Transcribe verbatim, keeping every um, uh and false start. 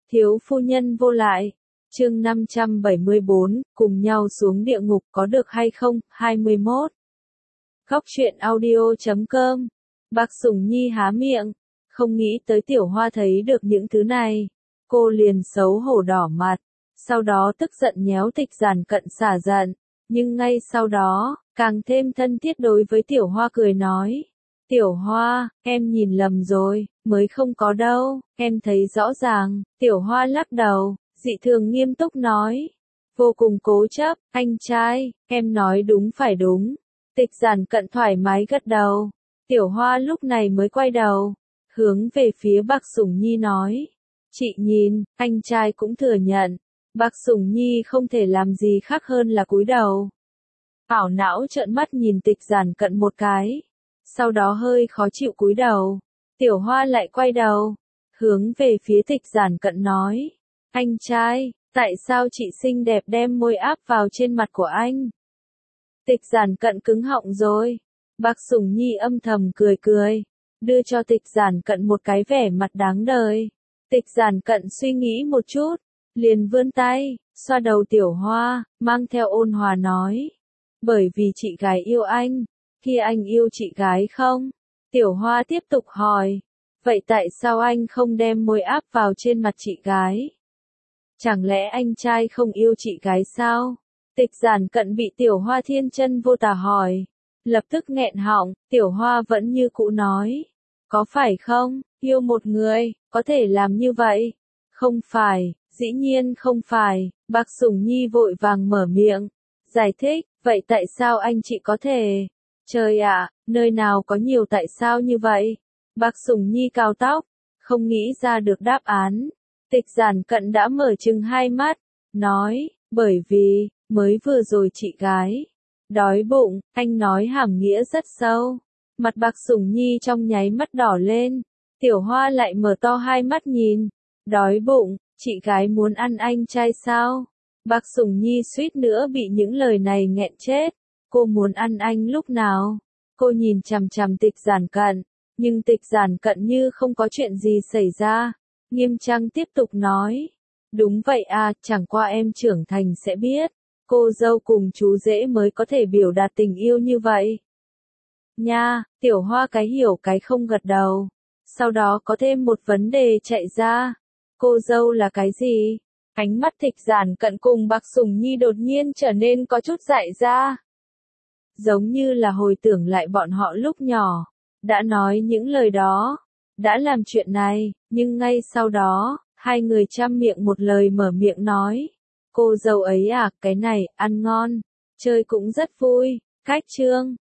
Thiếu phu nhân vô lại. Chương năm trăm bảy mươi bốn, cùng nhau xuống địa ngục có được hay không? hai mươi mốt. Góc truyện audio chấm com. Bạc Sủng Nhi há miệng, không nghĩ tới Tiểu Hoa thấy được những thứ này, cô liền xấu hổ đỏ mặt, sau đó tức giận nhéo Tịch Giản Cận xả giận, nhưng ngay sau đó, càng thêm thân thiết đối với Tiểu Hoa cười nói: "Tiểu Hoa, em nhìn lầm rồi, mới không có đâu, em thấy rõ ràng." Tiểu Hoa lắc đầu, dị thường nghiêm túc nói, vô cùng cố chấp: "Anh trai, em nói đúng phải đúng." Tịch Giản Cận thoải mái gật đầu. Tiểu Hoa lúc này mới quay đầu, hướng về phía Bạc Sủng Nhi nói: "Chị nhìn, anh trai cũng thừa nhận." Bạc Sủng Nhi không thể làm gì khác hơn là cúi đầu. Ảo não trợn mắt nhìn Tịch Giản Cận một cái, sau đó hơi khó chịu cúi đầu. Tiểu Hoa lại quay đầu, hướng về phía Tịch Giản Cận nói: "Anh trai, tại sao chị xinh đẹp đem môi áp vào trên mặt của anh?" Tịch Giản Cận cứng họng rồi. Bạc Sủng Nhi âm thầm cười cười, đưa cho Tịch Giản Cận một cái vẻ mặt đáng đời. Tịch Giản Cận suy nghĩ một chút, liền vươn tay, xoa đầu Tiểu Hoa, mang theo ôn hòa nói: "Bởi vì chị gái yêu anh." "Khi anh yêu chị gái không?" Tiểu Hoa tiếp tục hỏi. "Vậy tại sao anh không đem môi áp vào trên mặt chị gái? Chẳng lẽ anh trai không yêu chị gái sao?" Tịch Giản Cận bị Tiểu Hoa thiên chân vô tà hỏi, lập tức nghẹn họng. Tiểu Hoa vẫn như cũ nói: "Có phải không, yêu một người, có thể làm như vậy?" "Không phải, dĩ nhiên không phải." Bạc Sủng Nhi vội vàng mở miệng, giải thích: "Vậy tại sao anh chị có thể?" Trời ạ, nơi nào có nhiều tại sao như vậy? Bạc Sủng Nhi cào tóc, không nghĩ ra được đáp án. Tịch Giản Cận đã mở trừng hai mắt, nói: "Bởi vì, mới vừa rồi chị gái đói bụng." Anh nói hàm nghĩa rất sâu. Mặt Bạc Sủng Nhi trong nháy mắt đỏ lên. Tiểu Hoa lại mở to hai mắt nhìn. "Đói bụng, chị gái muốn ăn anh trai sao?" Bạc Sủng Nhi suýt nữa bị những lời này nghẹn chết. Cô muốn ăn anh lúc nào? Cô nhìn chằm chằm Tịch Giản Cận, nhưng Tịch Giản Cận như không có chuyện gì xảy ra. Nghiêm trang tiếp tục nói: "Đúng vậy à, chẳng qua em trưởng thành sẽ biết. Cô dâu cùng chú rể mới có thể biểu đạt tình yêu như vậy." Nha, Tiểu Hoa cái hiểu cái không gật đầu. Sau đó có thêm một vấn đề chạy ra. Cô dâu là cái gì? Ánh mắt Tịch Giản Cận cùng Bạc Sủng Nhi đột nhiên trở nên có chút dại ra. Giống như là hồi tưởng lại bọn họ lúc nhỏ, đã nói những lời đó, đã làm chuyện này, nhưng ngay sau đó, hai người trăm miệng một lời mở miệng nói: "Cô dâu ấy à, cái này, ăn ngon, chơi cũng rất vui." Cách chương